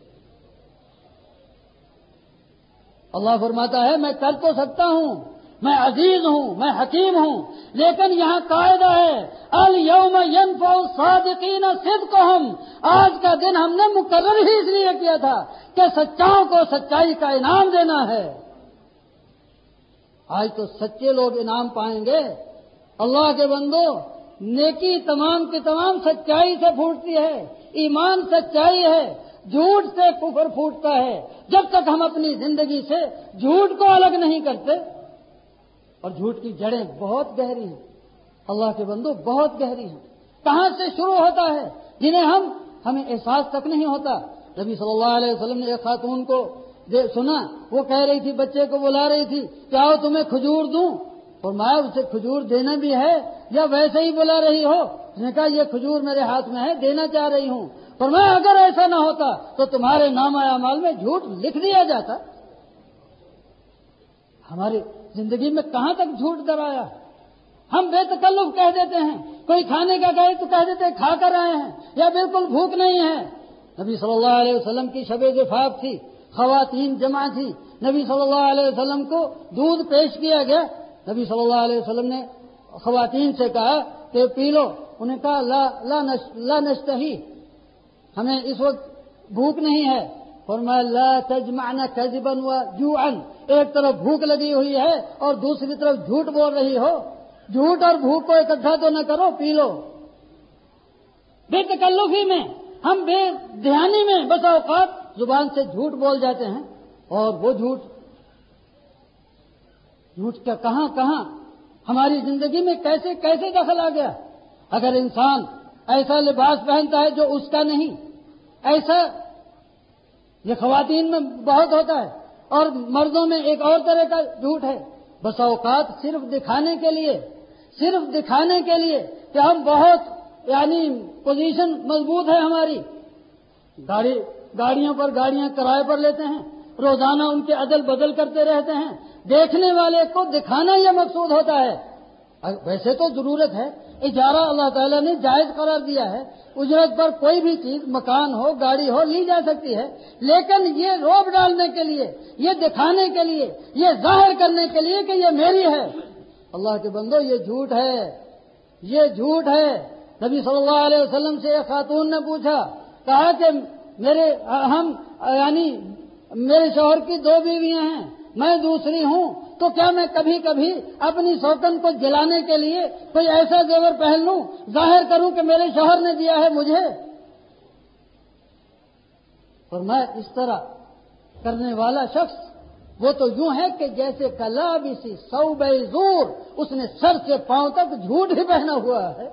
[SPEAKER 1] اللہ فرماتا ہے میں کر تو سکتا ہوں، میں عزیز ہوں، میں حکیم ہوں، لیکن یہاں قاعدہ ہے الیوم ینفع الصادقین صدقہم، آج کا دن ہم نے مقرر ہی اس لیے کیا تھا کہ سچاؤں کو سچائی کا انعام دینا ہے۔ آج تو سچے لوگ انعام پائیں گے۔ اللہ کے بندو، نیکی تمام کی تمام سچائی سے پھوٹتی ہے، ایمان سچائی ہے، جھوٹ سے کفر پھوٹتا ہے۔ جب تک ہم اپنی زندگی سے جھوٹ کو الگ نہیں کرتے، اور جھوٹ کی جڑیں بہت گہری ہیں، اللہ کے بندو بہت گہری ہیں، کہاں سے شروع ہوتا ہے جنہیں ہم ہمیں احساس تک نہیں ہوتا۔ نبی صلی اللہ علیہ وسلم نے ایک خاتون کو سنا، وہ کہہ رہی تھی، بچے کو بلا رہی تھی، کیا ہو تمہیں کھجور دوں؟ اور میں اسے کھجور دینا بھی ہے یا ویسے ہی بلا رہی ہو؟ اس نے کہا یہ کھجور میرے ہاتھ میں ہے، دینا چاہ رہی ہوں۔ اور میں اگر ایسا نہ ہوتا تو تمہارے نامہ اعمال میں جھوٹ لکھ دیا جاتا۔ ہماری زندگی میں کہاں تک جھوٹ درایا؟ ہم بے تکلف کہہ دیتے ہیں، کوئی کھانے کا کہے تو کہہ دیتے ہیں کھا کر آئے ہیں یا بالکل بھوک نہیں ہے۔ نبی صلی اللہ علیہ وسلم کی شب زفاف تھی، خواتین جمع تھی، نبی صلی اللہ علیہ وسلم کو دودھ پیش کیا گیا۔ نبی صلی اللہ علیہ وسلم نے خواتین سے کہا کہ پی لو، انہیں کہا لا لا نش لا نشتہی، ہمیں اس وقت بھوک نہیں ہے۔ فرمایا لا تجمعن کذبا وجوعا، ایک طرف بھوک لگی ہوئی ہے اور دوسری طرف جھوٹ بول رہی ہو، جھوٹ اور بھوک کو اکٹھا تو نہ کرو، پی لو۔ بے تکلفی میں، ہم بے دھیانی میں بس اوقات زبان سے جھوٹ بول جاتے ہیں، اور وہ جھوٹ جھوٹ کا کہاں کہاں ہماری زندگی میں کیسے کیسے دخل آ گیا۔ اگر انسان ایسا لباس پہنتا ہے جو اس کا نہیں، ایسا یہ خواتین میں بہت ہوتا ہے، اور مردوں میں ایک اور طرح کا جھوٹ ہے، بس اوقات صرف دکھانے کے لیے صرف دکھانے کے لیے کہ ہم بہت یعنی پوزیشن مضبوط ہے ہماری، گاڑی گاڑیوں پر گاڑیاں کرائے پر لیتے ہیں، روزانہ ان کے عدل بدل کرتے رہتے ہیں، دیکھنے والے کو دکھانا یہ مقصود ہوتا ہے۔ ویسے تو ضرورت ہے، اجارہ اللہ تعالیٰ نے جائز قرار دیا ہے، اجرت پر کوئی بھی چیز مکان ہو گاڑی ہو لی جا سکتی ہے، لیکن یہ روب ڈالنے کے لیے، یہ دکھانے کے لیے، یہ ظاہر کرنے کے لیے کہ یہ میری ہے، اللہ کے بندو یہ جھوٹ ہے، یہ جھوٹ ہے۔ نبی صلی اللہ علیہ وسلم سے ایک خاتون نے پوچھا، کہا کہ میرے ہم یعنی میرے شوہر کی دو بیویاں ہیں، میں دوسری ہوں، تو کیا میں کبھی کبھی اپنی سوکن کو جلانے کے لیے کوئی ایسا زیور پہن لوں، ظاہر کروں کہ میرے شوہر نے دیا ہے مجھے؟ اور میں اس طرح کرنے والا شخص وہ تو یوں ہے کہ جیسے کلابسی ثوب زور، اس نے سر سے پاؤں تک جھوٹ ہی پہنا ہوا ہے۔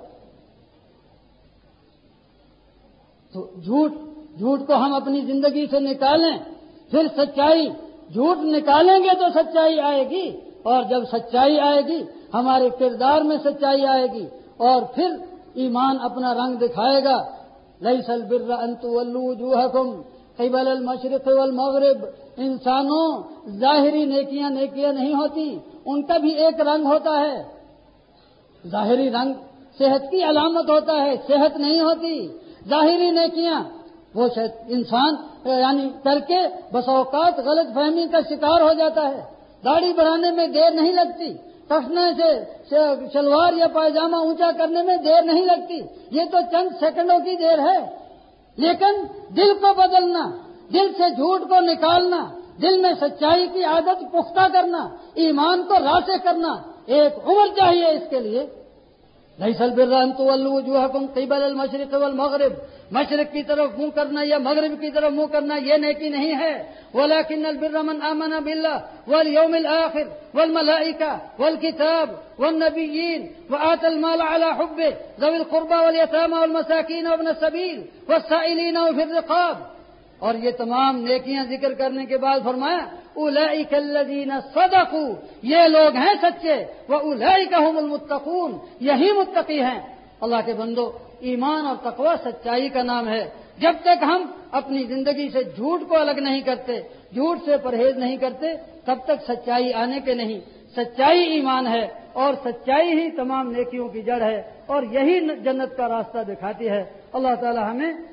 [SPEAKER 1] تو جھوٹ جھوٹ کو ہم اپنی زندگی سے نکالیں، پھر سچائی، جھوٹ نکالیں گے تو سچائی آئے گی، اور جب سچائی آئے گی ہمارے کردار میں سچائی آئے گی، اور پھر ایمان اپنا رنگ دکھائے گا۔ لیس البر ان تولوا وجوہکم قبل المشرق والمغرب، انسانوں ظاہری نیکیاں نیکیاں نہیں ہوتی، ان کا بھی ایک رنگ ہوتا ہے۔ ظاہری رنگ صحت کی علامت ہوتا ہے، صحت نہیں ہوتی۔ ظاہری نیکیاں وہ انسان یعنی کر کے بس اوقات غلط فہمی کا شکار ہو جاتا ہے۔ داڑھی بڑھانے میں دیر نہیں لگتی، کفنے سے شلوار یا پائجامہ اونچا کرنے میں دیر نہیں لگتی، یہ تو چند سیکنڈوں کی دیر ہے، لیکن دل کو بدلنا، دل سے جھوٹ کو نکالنا، دل میں سچائی کی عادت پختہ کرنا، ایمان کو راسخ کرنا، ایک عمر چاہیے اس کے لیے۔ لیس البر ان تولوا وجوہکم قبل المشرق والمغرب، مشرق کی طرف منہ کرنا یا مغرب کی طرف منہ کرنا یہ نیکی نہیں ہے۔ ولكن البر من آمن بالله واليوم الآخر والملائكة والكتاب والنبيين وآتى المال على حبه ذوي القربى واليتامى والمساكين وابن السبيل والسائلين وفي الرقاب، اور یہ تمام نیکیاں ذکر کرنے کے بعد فرمایا اولئک الذین صدقوا، یہ لوگ ہیں سچے، واولئک هم المتقون، یہی متقی ہیں۔ اللہ کے بندو، ایمان اور تقوی سچائی کا نام ہے۔ جب تک ہم اپنی زندگی سے جھوٹ کو الگ نہیں کرتے، جھوٹ سے پرہیز نہیں کرتے، تب تک سچائی آنے کے نہیں۔ سچائی ایمان ہے اور سچائی ہی تمام نیکیوں کی جڑ ہے اور یہی جنت کا راستہ دکھاتی ہے۔ اللہ تعالی ہمیں